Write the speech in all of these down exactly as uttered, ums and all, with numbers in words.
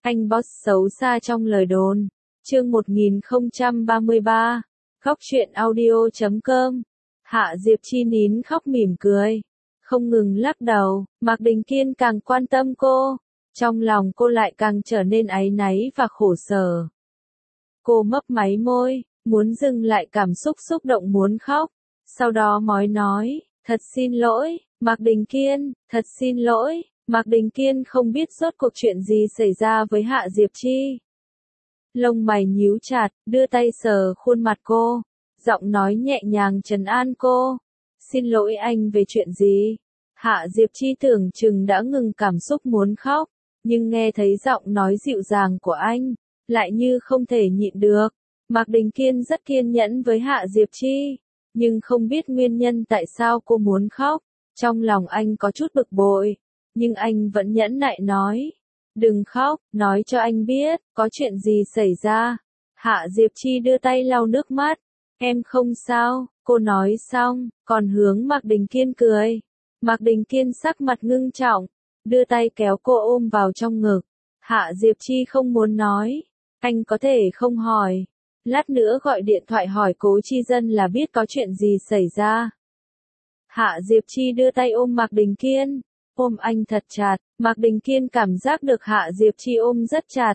Anh boss xấu xa trong lời đồn. Chương một nghìn không trăm ba mươi ba. Khóc chuyện audio chấm com. Hạ Diệp Chi nín khóc mỉm cười, không ngừng lắc đầu. Mạc Đình Kiên càng quan tâm cô, trong lòng cô lại càng trở nên áy náy và khổ sở. Cô mấp máy môi, muốn dừng lại cảm xúc xúc động muốn khóc. Sau đó mói nói, thật xin lỗi, Mạc Đình Kiên, thật xin lỗi. Mạc Đình Kiên không biết rốt cuộc chuyện gì xảy ra với Hạ Diệp Chi. Lông mày nhíu chặt, đưa tay sờ khuôn mặt cô, giọng nói nhẹ nhàng trấn an cô. Xin lỗi anh về chuyện gì? Hạ Diệp Chi tưởng chừng đã ngừng cảm xúc muốn khóc, nhưng nghe thấy giọng nói dịu dàng của anh, lại như không thể nhịn được. Mạc Đình Kiên rất kiên nhẫn với Hạ Diệp Chi, nhưng không biết nguyên nhân tại sao cô muốn khóc. Trong lòng anh có chút bực bội, nhưng anh vẫn nhẫn nại nói. Đừng khóc, nói cho anh biết, có chuyện gì xảy ra. Hạ Diệp Chi đưa tay lau nước mắt. Em không sao, cô nói xong, còn hướng Mạc Đình Kiên cười. Mạc Đình Kiên sắc mặt ngưng trọng, đưa tay kéo cô ôm vào trong ngực. Hạ Diệp Chi không muốn nói, anh có thể không hỏi. Lát nữa gọi điện thoại hỏi Cố Chi Dân là biết có chuyện gì xảy ra. Hạ Diệp Chi đưa tay ôm Mạc Đình Kiên, ôm anh thật chặt. Mạc Đình Kiên cảm giác được Hạ Diệp Chi ôm rất chặt.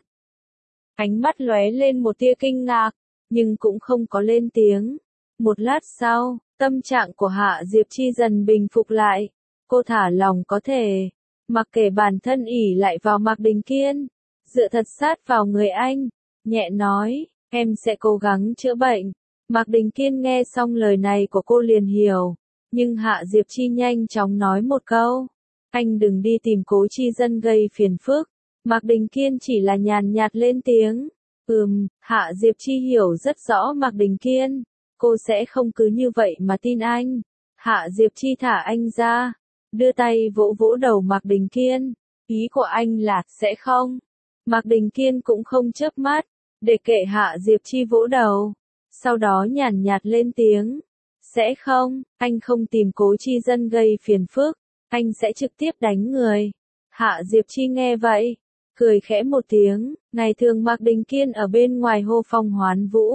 Ánh mắt lóe lên một tia kinh ngạc, nhưng cũng không có lên tiếng. Một lát sau, tâm trạng của Hạ Diệp Chi dần bình phục lại. Cô thả lòng có thể, mặc kệ bản thân ỷ lại vào Mạc Đình Kiên, dựa thật sát vào người anh, nhẹ nói, em sẽ cố gắng chữa bệnh. Mạc Đình Kiên nghe xong lời này của cô liền hiểu, nhưng Hạ Diệp Chi nhanh chóng nói một câu. Anh đừng đi tìm Cố Chi Dân gây phiền phức. Mạc Đình Kiên chỉ là nhàn nhạt lên tiếng. Ừm, Hạ Diệp Chi hiểu rất rõ Mạc Đình Kiên. Cô sẽ không cứ như vậy mà tin anh. Hạ Diệp Chi thả anh ra, đưa tay vỗ vỗ đầu Mạc Đình Kiên. Ý của anh là, sẽ không. Mạc Đình Kiên cũng không chớp mắt, để kệ Hạ Diệp Chi vỗ đầu. Sau đó nhàn nhạt lên tiếng. Sẽ không, anh không tìm Cố Chi Dân gây phiền phức. Anh sẽ trực tiếp đánh người. Hạ Diệp Chi nghe vậy, cười khẽ một tiếng. Ngày thường Mạc Đình Kiên ở bên ngoài hô phong hoán vũ,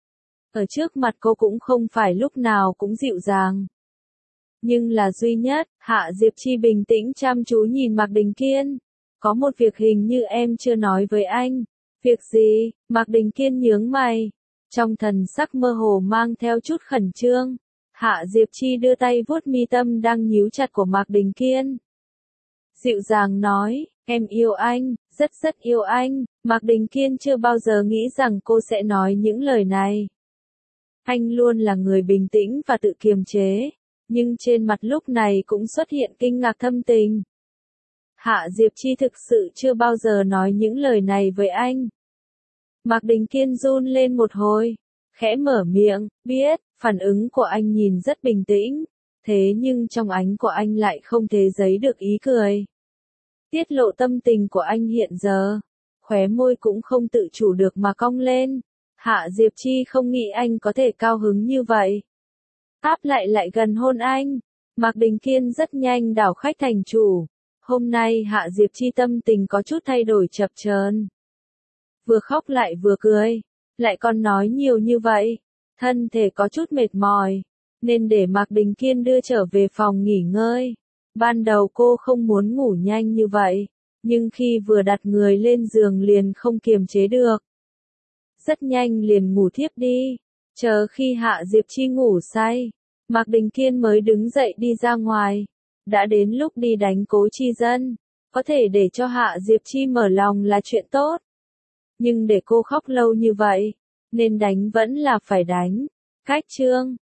ở trước mặt cô cũng không phải lúc nào cũng dịu dàng. Nhưng là duy nhất, Hạ Diệp Chi bình tĩnh chăm chú nhìn Mạc Đình Kiên. Có một việc hình như em chưa nói với anh. Việc gì? Mạc Đình Kiên nhướng mày, trong thần sắc mơ hồ mang theo chút khẩn trương. Hạ Diệp Chi đưa tay vuốt mi tâm đang nhíu chặt của Mạc Đình Kiên. Dịu dàng nói, em yêu anh, rất rất yêu anh. Mạc Đình Kiên chưa bao giờ nghĩ rằng cô sẽ nói những lời này. Anh luôn là người bình tĩnh và tự kiềm chế, nhưng trên mặt lúc này cũng xuất hiện kinh ngạc thâm tình. Hạ Diệp Chi thực sự chưa bao giờ nói những lời này với anh. Mạc Đình Kiên run lên một hồi, khẽ mở miệng, biết. Phản ứng của anh nhìn rất bình tĩnh, thế nhưng trong ánh của anh lại không thể giấu được ý cười. Tiết lộ tâm tình của anh hiện giờ, khóe môi cũng không tự chủ được mà cong lên. Hạ Diệp Chi không nghĩ anh có thể cao hứng như vậy. Áp lại lại gần hôn anh. Mạc Đình Kiên rất nhanh đảo khách thành chủ. Hôm nay Hạ Diệp Chi tâm tình có chút thay đổi chập chờn. Vừa khóc lại vừa cười, lại còn nói nhiều như vậy. Thân thể có chút mệt mỏi, nên để Mạc Đình Kiên đưa trở về phòng nghỉ ngơi. Ban đầu cô không muốn ngủ nhanh như vậy, nhưng khi vừa đặt người lên giường liền không kiềm chế được. Rất nhanh liền ngủ thiếp đi. Chờ khi Hạ Diệp Chi ngủ say, Mạc Đình Kiên mới đứng dậy đi ra ngoài. Đã đến lúc đi đánh Cố Chi Dân, có thể để cho Hạ Diệp Chi mở lòng là chuyện tốt. Nhưng để cô khóc lâu như vậy, nên đánh vẫn là phải đánh. Cách chương